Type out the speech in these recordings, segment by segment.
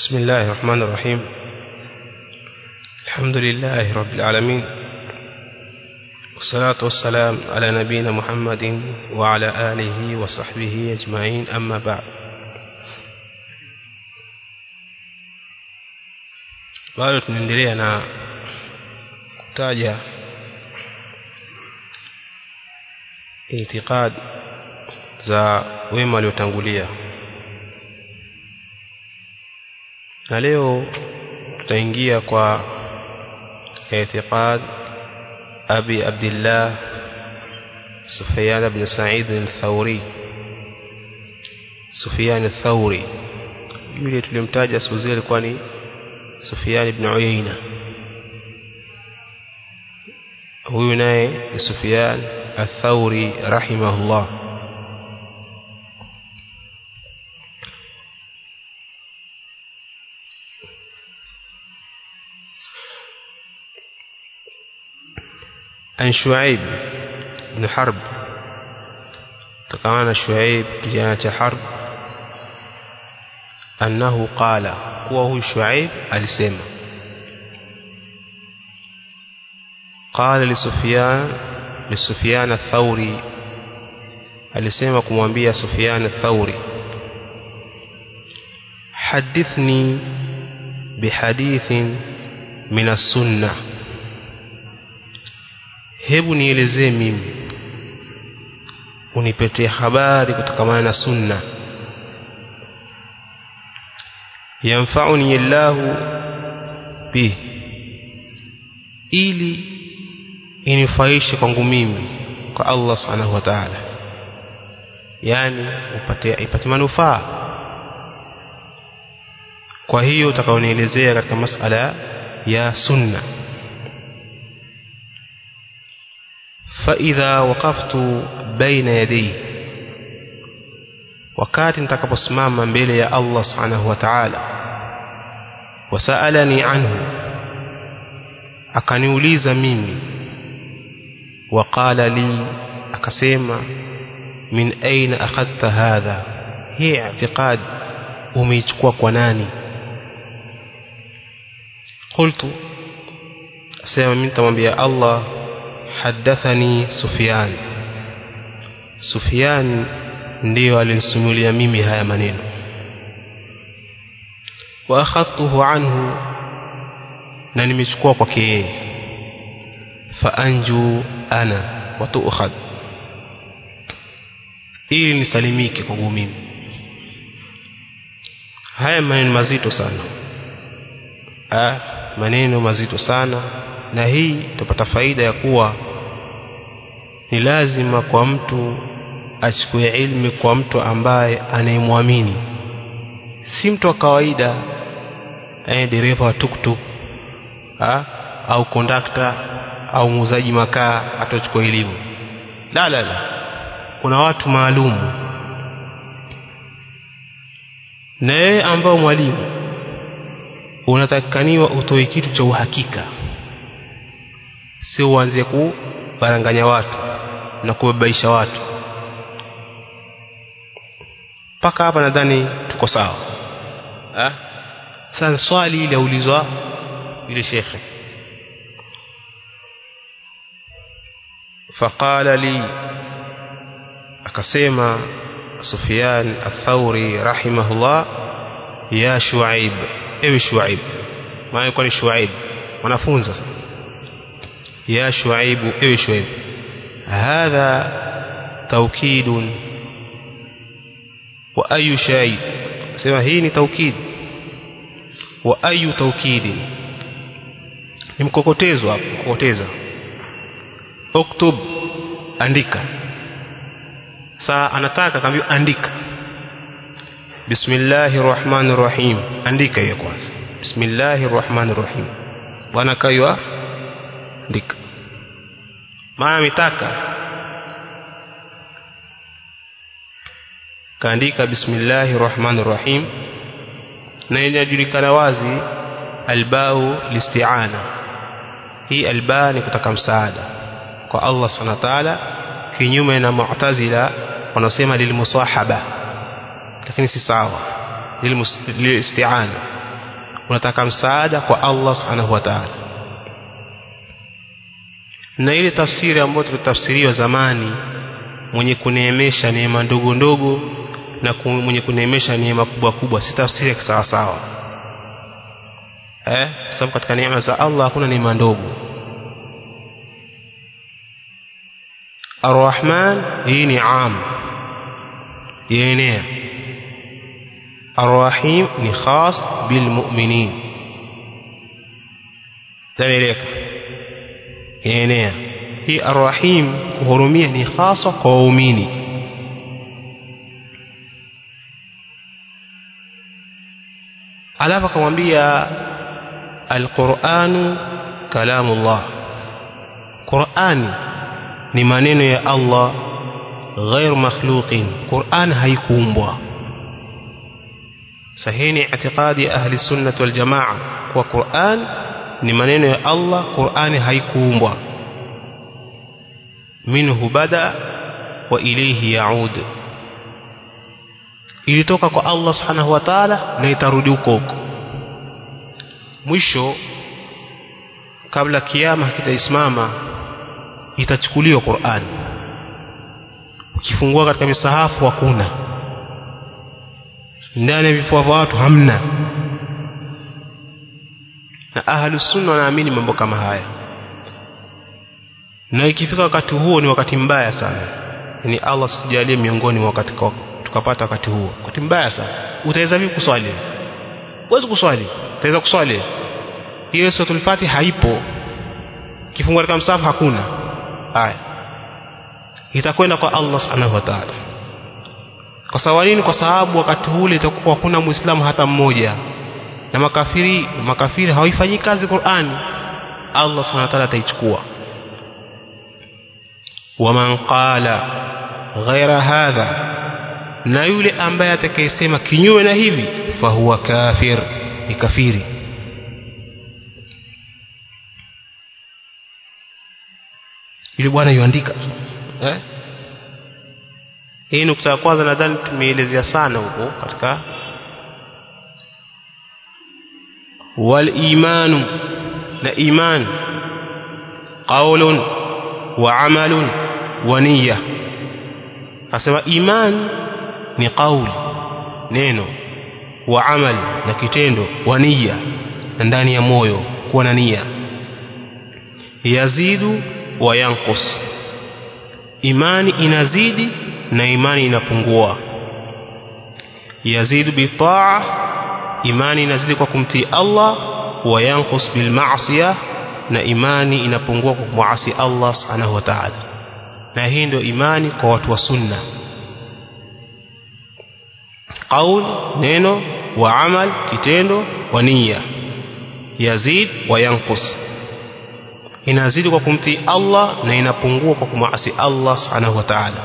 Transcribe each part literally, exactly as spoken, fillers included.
بسم الله الرحمن الرحيم. الحمد لله رب العالمين، والصلاة والسلام على نبينا محمد وعلى آله وصحبه أجمعين، أما بعد. bado tunaendelea na kutaja itikad za wema waliotangulia, na leo tutaingia kwa itikad Abi Abdullah Sufyan ibn Sa'id al-Thawri. Sufyan al-Thawri yule tulimtaja siku zile alikuwa ni Sufyan ibn Uyayna. Huyu naye ni Sufyan al-Thawri rahimahullah. عن شعيب بن حرب، تكان شعيب كجانة حرب أنه قال، وهو شعيب alisema قال لسفيان لسفيان الثوري، alisema kumwambia Sufyan الثوري حدثني بحديث من السنة، hebu nielezee mimi, unipetie habari kutokana na sunna. yanfa'uni Allahu bi, ili inifaishe kwangu mimi kwa Allah subhanahu wa ta'ala, yani upate ipate manufaa. Kwa hiyo utakaonielezea katika masala ya sunna. فإذا وقفت بين يديه، wakati nitakaposimama mbele ya Allah subhanahu wa ta'ala, wasalani anhu, akaniuliza mimi, waqala li, akasema, min aina akhadta hadha, hii i'tiqad umeichukua kwa nani? qultu, asema mimi nitamwambia Allah, حدثني سفيان سفيان ndio alinisimulia mimi haya maneno. wa akhadtuhu anhu, na nimechukua kwake yeye. fa anju ana wa tu'khad, ili nisalimike kwangu mimi. Haya maneno mazito sana, ah maneno mazito sana. Na hii tupata faida ya kuwa ni lazima kwa mtu achukue ilmu kwa mtu ambaye anayemwamini, si mtu wa kawaida, eh dereva wa tuktuk ah au kondakta au muuzaji makaa atachukua elimu. La la la, kuna watu maalum. Na yeye ambao mwalimu unatakaniwa utoe kitu cha uhakika, sio uanze kubaranganya watu na kubabaisha watu. Paka hapa nadhani tuko sawa. Ah? Sasa swali ile ulizwa yule shekhe, faqala li, akasema Sufyan al-Thawri rahimahullah, ya Shuaib, ewe Shuaib. Maana kwa ni Shuaib wanafunza sasa. يا شعيب، ايه شعيب، هذا توكيد واي شيء، سمع هي توكيد واي توكيد، ni mkokotezo hapo, mkokoteza. uktub, andika. Saa anataka kaambia andika, bismillahir rahmanir rahim, andika hiyo kwanza, bismillahir rahmanir rahim. Bwana kaiwa andika. Maana mitaka kaandika bismillahir rahmanir rahim, na inajulikana wazi albao listi'ana. Hii albaa ni kutaka msaada kwa Allah subhanahu wa ta'ala, kinyume na Mu'tazila wanasema lilmusahaba, lakini si sawa. lilisti'ana unataka msaada kwa Allah subhanahu wa ta'ala. Na ile tafsiri ambayo tulitafsiriwa zamani, mwenye kuneemesha neema ndogo ndogo na mwenye kuneemesha neema kubwa kubwa, si tafsiri ya sawa sawa. Eh, sababu katika neema za Allah hakuna neema ndogo. Ar-Rahman hii ni am, yaenea. Ar-Rahim ni khas bil mu'minin, dalileka yaenea. Hii Ar-Rahim kuhurumia ni khasa kwa waumini. Alafu akamwambia Al-Qur'anu kalamullah, Qur'ani ni maneno ya Allah, ghair makhluqin, Qur'an haikuumbwa. Sahini i'tiqadi ahli sunnah wal jamaa kwa Qur'an ni maneno ya Allah, Qur'ani haikuumbwa. Minhu bada wa ilayhi yaud, ilitoka kwa Allah subhanahu wa ta'ala na itarudi huko huko. Mwisho kabla kiyama kitaisimama itachukuliwa Qur'an. Ukifungua katika misahafu hakuna, ndani ya vifua vya watu hamna. Na ahlus sunna wanaamini mambo kama haya. Na ikifika wakati huo ni wakati mbaya sana. Yaani Allah sijalie miongoni mwa wakati tukapata wakati huo. Wakati mbaya sana. Utaweza vipi kuswali? Huwezi kuswali. Utaweza kuswali? Hiyo suratul Fatiha haipo. Kifungua katika msahafu hakuna. Haya. Itakwenda kwa Allah subhanahu wa ta'ala. Kwa sababu nini? Kwa sababu wakati ule itakuwa hakuna Muislamu hata mmoja. Na makafiri makafiri hawaifanyi kazi Qur'ani. Allah subhanahu wa ta'ala ataichukua. Waman qala ghaira hadha, na yule ambaye atakayesema kinyume na hivi, fahuwa kafir, ni kafiri. Yule bwana yuandika eh hii nukta ya kwanza nadhani tumeelezea sana huko katika wal imanu, na iman qaulun wa amalun wa niyya. Asema iman ni qauli, neno, wa amal, na kitendo, wa niyya, na ndani ya moyo kuwa na nia. Yazidu wa yanqus, imani inazidi na imani inapungua. Yazidu bi taa, imani inazidi kwa kumtii Allah, wa yanqus bil ma'siyah, na imani inapungua kwa kumasi Allah subhanahu wa ta'ala. Na hii ndio imani kwa watu wa sunna. Qaul, neno, wa amal, kitendo, wa niyya. Yazid wa yanqus, inazidi kwa kumtii Allah na inapungua kwa kumasi Allah subhanahu wa ta'ala.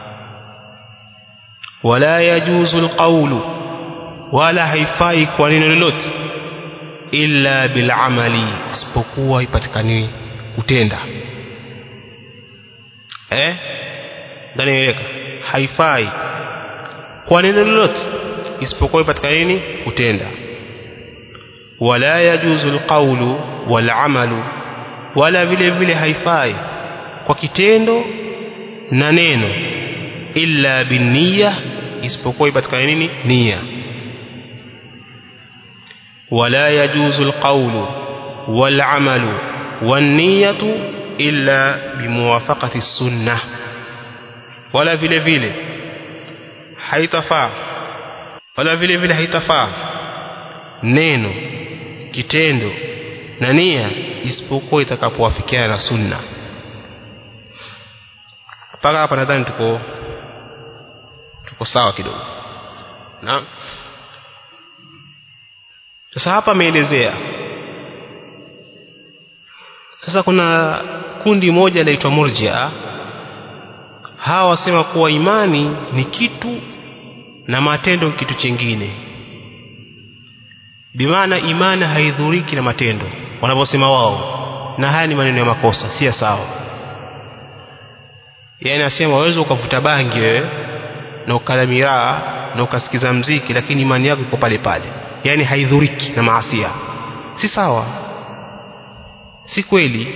Wala yajuzu alqawlu, wala haifai kwa neno lolote, illa bil amali, isipokuwa ipatikane kutenda. Eh ndani yake haifai kwa neno lolote isipokuwa ipatikane nini? Kutenda. Wala yajuzu alqawlu wal amalu, wala vile vile haifai kwa kitendo na neno, illa bin niyya, isipokuwa ipatikane nini? Nia. Wala yajuzu alqawlu wal amalu wan niyyatu illa bimuwafaqati sunnah, wala vile vile haitafaa wala vile vile haitafaa neno, kitendo na nia isipokuwa itakapowafikiana na sunna. Paka hapa nadhani tuko tuko sawa kidogo. Naam. Sasa hapa ameelezea. Sasa kuna kundi moja linaitwa Murji'a. Hawa wasema kuwa imani ni kitu na matendo ni kitu kingine. Bimaana imani haidhuriki na matendo wanavyosema wao, na haya ni maneno ya makosa, si sawa. Yaani asema waweza ukavuta bangi wewe na ukala miraa na ukasikiza mziki, lakini imani yako iko pale pale. yani haidhuriki na maasi. Si sawa, si kweli.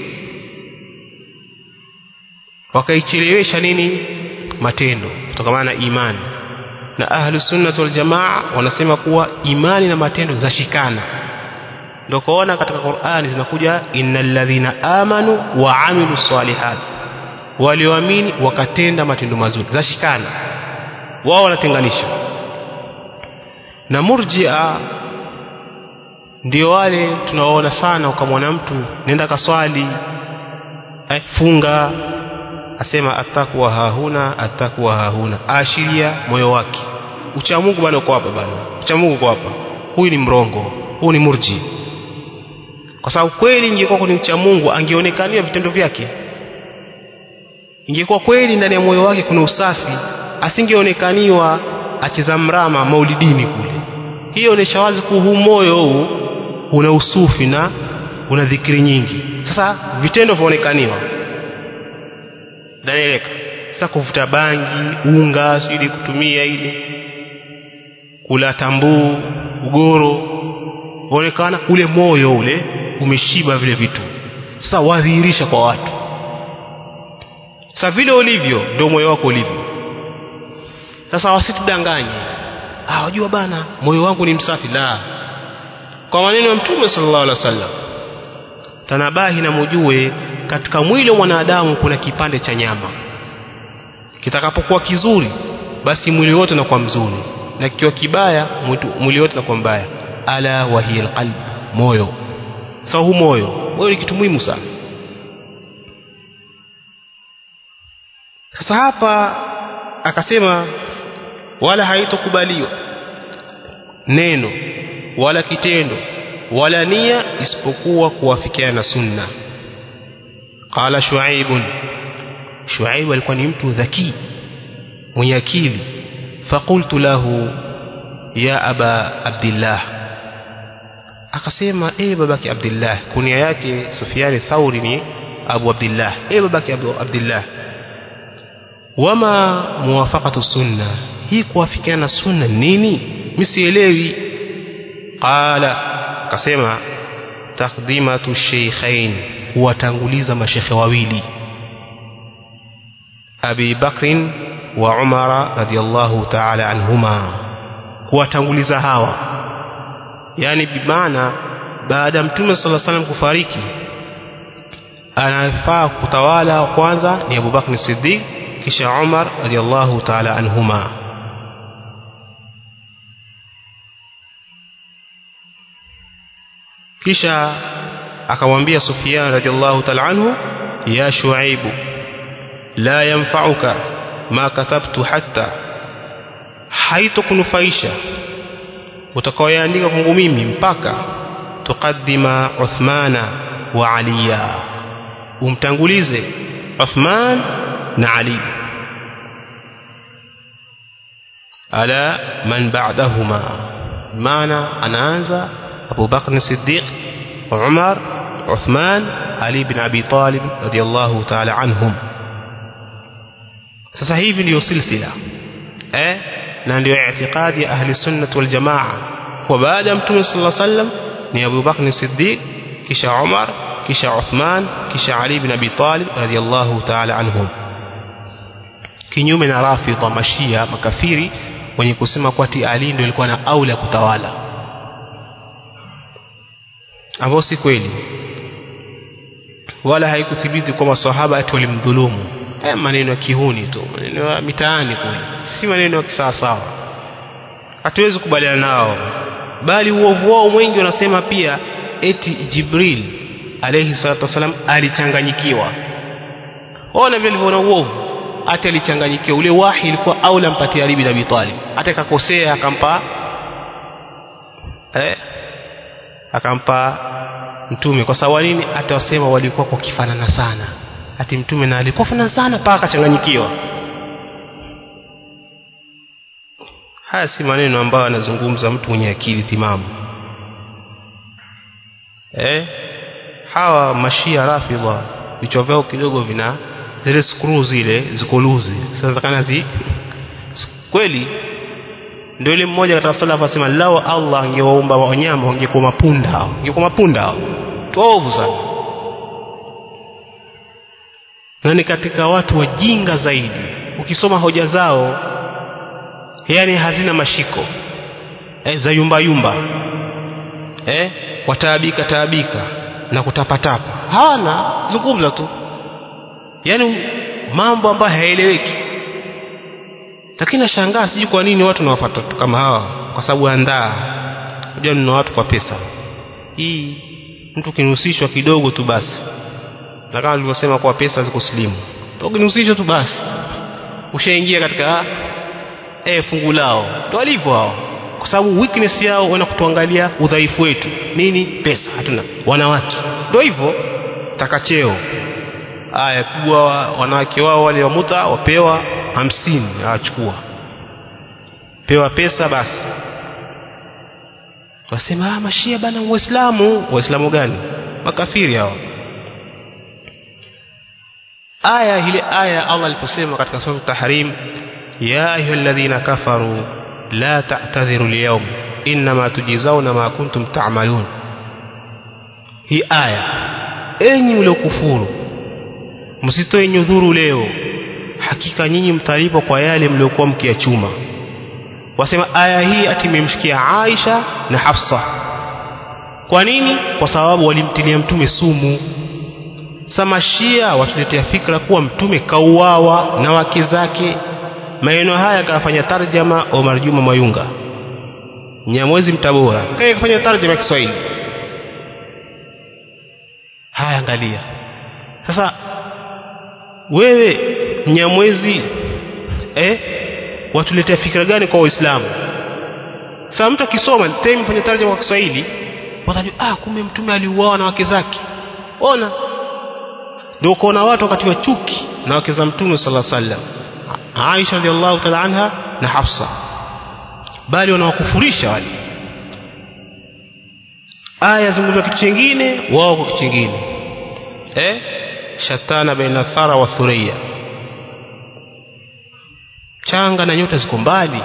Wakaichelewesha nini? Matendo kutokana na imani. Na ahlu sunnah wal jamaa wanasema kuwa imani na matendo zashikana. Ndio kuona katika Qur'ani zinakuja innal ladhina amanu wa amilus salihat, walioamini wakatenda matendo mazuri, zashikana. Wao wanatenganisha. Na murji'a ndio wale tunaoona sana, ukamwona mtu nenda kaswali, eh, funga, asema atakwa hahuna atakwa hahuna, ashiria moyo wake ucha Mungu bwana uko hapa bwana, ucha Mungu uko hapa. Huyu ni mrongo, huyu ni murji. Kwa sababu kweli ingekuwa ni ucha Mungu angeonekania vitendo vyake. Ingekuwa kweli ndani ya moyo wake kuna usafi, asingeonekaniwa acheza mrama maulidini kule. Hiyo inaonyesha wazi kuwa huu moyo huu una usufi na una dhikri nyingi. Sasa vitendo vionekaniwa. Danieleka sasa kuvuta bangi, unga, sijui kutumia ile, kula tambuu, ugoro, uonekana ule moyo ule umeshiba vile vitu. Sasa wadhihirisha kwa watu. Sasa vile ulivyo ndio moyo wako ulivyo. Sasa wasitudanganye, ah wajua bana moyo wangu ni msafi. La, kwa maneno ya Mtume sallallahu alaihi wasallam, tanabahi na mujue katika mwili wa mwanadamu kuna kipande cha nyama. Kitakapokuwa kizuri basi mwili wote unakuwa mzuri, na kikiwa kibaya mwili wote unakuwa mbaya. Ala wa hiya alqalb, moyo. Sasa huu moyo, moyo ni kitu muhimu sana. Sasa hapa akasema wala haitokubaliwa neno wala kitendo wala nia isipokuwa kuwafikiana na sunna. Qala Shuaib, Shuaib alikuwa ni mtu dhaki mwenye akili. Faqultu lahu ya aba Abdullah, akasema eh babaki Abdullah. Kunia yake Sufyan Thauri ni Abu Abdullah. Eh babaki Abu Abdullah, wama muwafaqatu sunna, hii kuwafikiana sunna nini? Msielewi. Qala, akasema taqdimatu shaykhain, kuwatanguliza mashekhe wawili, Abi Bakr wa Umar radiyallahu ta'ala anhuma, kuwatanguliza hawa. Yani bimaana baada Mtume sallallahu alaihi wasallam kufariki, anafaa kutawala kwanza ni Abu Bakr Siddiq, kisha Umar radiyallahu ta'ala anhuma. Kisha akamwambia Sufyan radiyallahu ta'ala anhu, ya Shuaib la yanfa'uka ma katabtu hatta, haitokunufaisha utakaoyaandika kwangu mimi mpaka tuqaddima Uthmana wa Aliya, umtangulize Uthman na Ali ala man ba'dahuma. Maana anaanza Abu Bakr Siddiq, Umar, Uthman, Ali bin Abi Talib radiyallahu ta'ala anhum. Sasa hivi ndio silsila eh na ndio i'tiqadi ya ahli sunnah wal jamaa, kwa baada ya Mtume sallallahu alaihi wasallam ni Abu Bakr Siddiq, kisha Umar, kisha Uthman, kisha Ali bin Abi Talib radiyallahu ta'ala anhum. Kinyume na Rafidha, Mashia, makafiri wenye kusema kwa ati Ali ndio alikuwa na aula ya kutawala, ambao si kweli, wala haikuthibiti kwa maswahaba ati walimdhulumu. Eh, maneno ya kihuni tu, maneno ya mitaani kule, si maneno ya kisawasawa. Hatuwezi kubaliana nao, bali uovu wao mwingi wanasema pia eti Jibril alayhi salatu wasalam alichanganyikiwa. Ona vile alivyoona uovu, hata alichanganyikiwa. Ule wahi ilikuwa aula mpatie Ali bin Abi Talib, hata akakosea akampa eh akampa Mtume. Kwa sababu nini? Atawasema walikuwa kwa kifanana sana, ati Mtume na alikuwa fanana sana mpaka akachanganyikiwa. Haya si maneno ambayo anazungumza mtu mwenye akili timamu. Eh, hawa Mashia Rafidha vichwa vyao kidogo vina zile screw zile ziko luzi. Sasa kana zi kweli ndio ile mmoja katika salafu asema lao Allah angewaumba wanyama wangekuwa mapunda hao wangekuwa mapunda hao tovu sana. Na ni katika watu wajinga zaidi, ukisoma hoja zao yani hazina mashiko eh, za yumba yumba eh, wataabika taabika na kutapatapa, hawana zungumza tu yani mambo ambayo haeleweki. Lakini nashangaa siji kwa nini watu nawafuata kama hawa, kwa sababu andaa unajua ni watu kwa pesa hii, mtu kinihusishwa kidogo tu basi, na kama nilivyosema kwa pesa ziko slimu, ukinihusishwa tu basi ushaingia katika eh fungu lao. Ndio walivyo hao, kwa sababu weakness yao wana kutuangalia udhaifu wetu nini, pesa hatuna, wanawake ndio hivyo, takacheo haya kubwa, wanawake wao wale wa muta wapewa hamsini, achukua pewa pesa basi. Wasema ah mashia bana Waislamu. Waislamu gani? Makafiri hao. Aya ile aya Allah aliposema katika sura Tahrim, ya ayyuhalladhina kafaru la ta'tadhiru al-yawm inma tujzauna ma kuntum ta'malun. Hii aya, enyi mliokufuru msitoe nyudhuru leo, hakika nyinyi mtalipwa kwa yale mliokuwa mkiachuma. Wasema aya hii atimemshikia Aisha na Hafsa. Kwa nini? Kwa sababu walimtilia mtume sumu. Samashia watuletea fikra kuwa mtume kauawa na wake zake. Maneno haya kafanya tarjama Omar Juma Mayunga, Nyamwezi Mtabora, kae kufanya tarjama ya Kiswahili. Haya angalia sasa wewe Nyamwezi eh watuletea fikra gani kwa Waislamu? Sasa mtu akisoma tena mfanye tarjuma kwa Kiswahili watajua ah kumbe mtume aliuawa na wake zake. Ona ndio kuna watu wakati wa chuki na wake za mtume sallallahu alaihi wasallam, Aisha radhiallahu ta'ala anha na Hafsa, bali wanawakufurisha wale. Aya zungumza kitu kingine, wao kwa kitu kingine eh shatana baina thara wa thuriya, changa na nyota ziko mbali.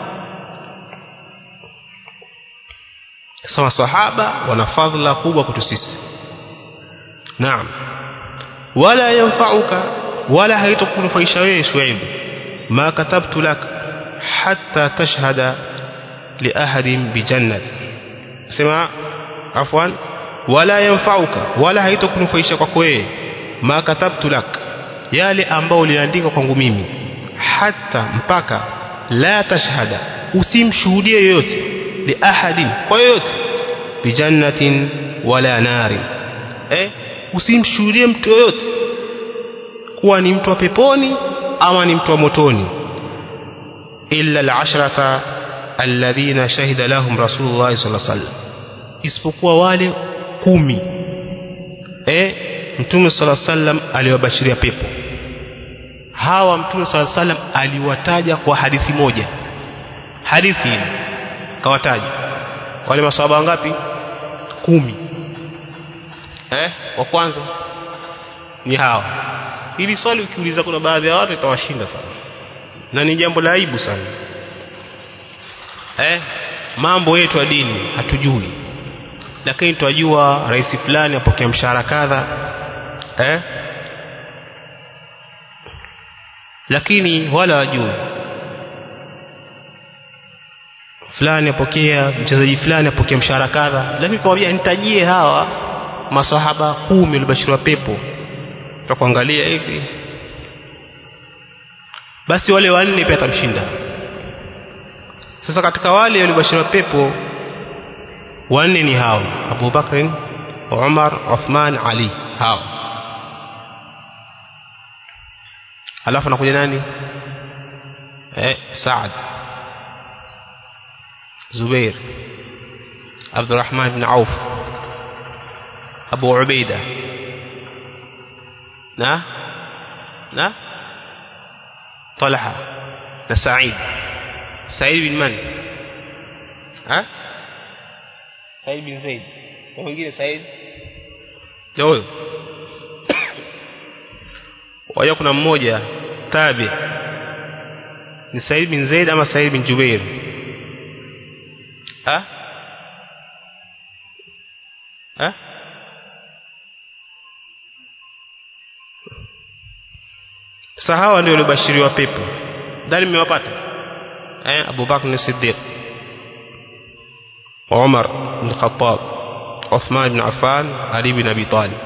Sawa, sahaba wana fadhila kubwa kwetu sisi. Naam, wala yanfa'uka, wala haitakunufaisha wewe Shuaib, ma katabtu lak hatta tashhada li ahadin bi jannati. Sema afwan, wala yanfa'uka, wala haitakunufaisha kwako wewe ma katabtu lak, yale ambao uliandika kwangu mimi, hata mpaka la tashhada, usimshuhudie yoyote, li ahadin, kwa yoyote, bi jannatin wala nari, eh usimshuhudie mtu yoyote kuwa ni mtu wa peponi ama ni mtu wa motoni, illa al-ashrata alladhina shahida lahum rasulullah sallallahu alaihi wasallam, isipokuwa wale kumi eh mtume sallallahu alaihi wasallam aliwabashiria pepo. Hawa mtume sallallahu alaihi wasallam aliwataja kwa hadithi moja, hadithi hii kawataja wale maswahaba ngapi? Kumi. Eh wa kwanza ni hawa. Hili swali ukiuliza kuna baadhi ya watu itawashinda sana, na ni jambo la aibu sana. Eh mambo yetu ya dini hatujui, lakini tunajua rais fulani apokea mshahara kadha eh lakini wala wajui fulani apokea, mchezaji fulani apokea mshahara kadha, lakini kwambia nitajie hawa maswahaba kumi walibashiriwa pepo, tutakuangalia hivi basi wale wanne pia tamshinda. Sasa katika wale walibashiriwa pepo wanne ni hao Abu Bakr, Umar, Uthman, Ali, hao. Alafu nakuja nani? eh Saad, Zubair, Abdurrahman ibn Auf, Abu Ubaida na na Talha na Sa'id. Sa'id bin man? Ha? Sa'id bin Zaid. Na mwingine Sa'id Joyo. Waya kuna mmoja tabi ni Sa'id bin Zaid ama Sa'id bin Jubair. ah ah sahawa ndio walibashiriwa pepo ndani mmewapata eh Abu Bakr as-Siddiq Umar bin Khattab Uthman ibn Affan Ali ibn Abi Talib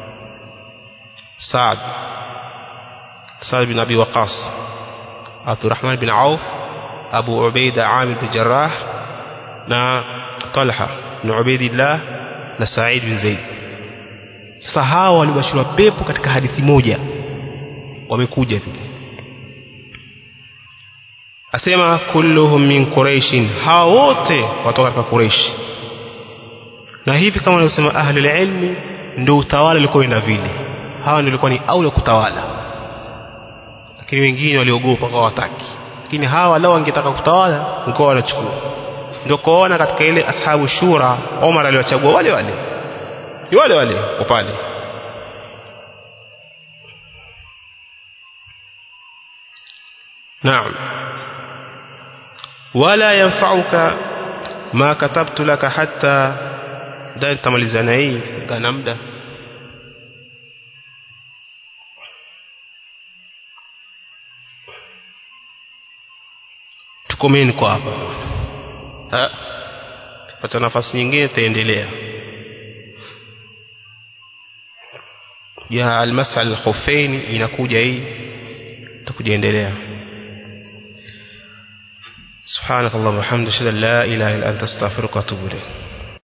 Sa'd Sa'd bin Abi Waqqas Abdurrahman bin Auf Abu Ubaida Amir bin Jarrah na Talha bin Ubaidillah na Sa'id bin Zaid sahawa walibashiriwa pepo katika hadithi moja wamekuja vile asema kulluhum min quraishin hawa wote watoka kwa Quraish na hivi kama wanavyosema ahli ilmi ndio utawala ulikuwa ina vile hawa ndio walikuwa ni aula kutawala lakini wengine waliogopa kwa wataki lakini hawa lao wangetaka kutawala ngao wanachukua ndio kuona katika ile ashabu shura Omar aliwachagua wale wale wale wale upale naam wala yanfa'uka ma katabtu laka hatta da tamalizana hii kana muda tukomeni kwa hapa ah pata nafasi nyingine taendelea ya al-mas'al al-khuffain inakuja hii tutakuendelea سبحانك اللهم وبحمدك اشهد ان لا اله الا انت استغفرك واتوب اليك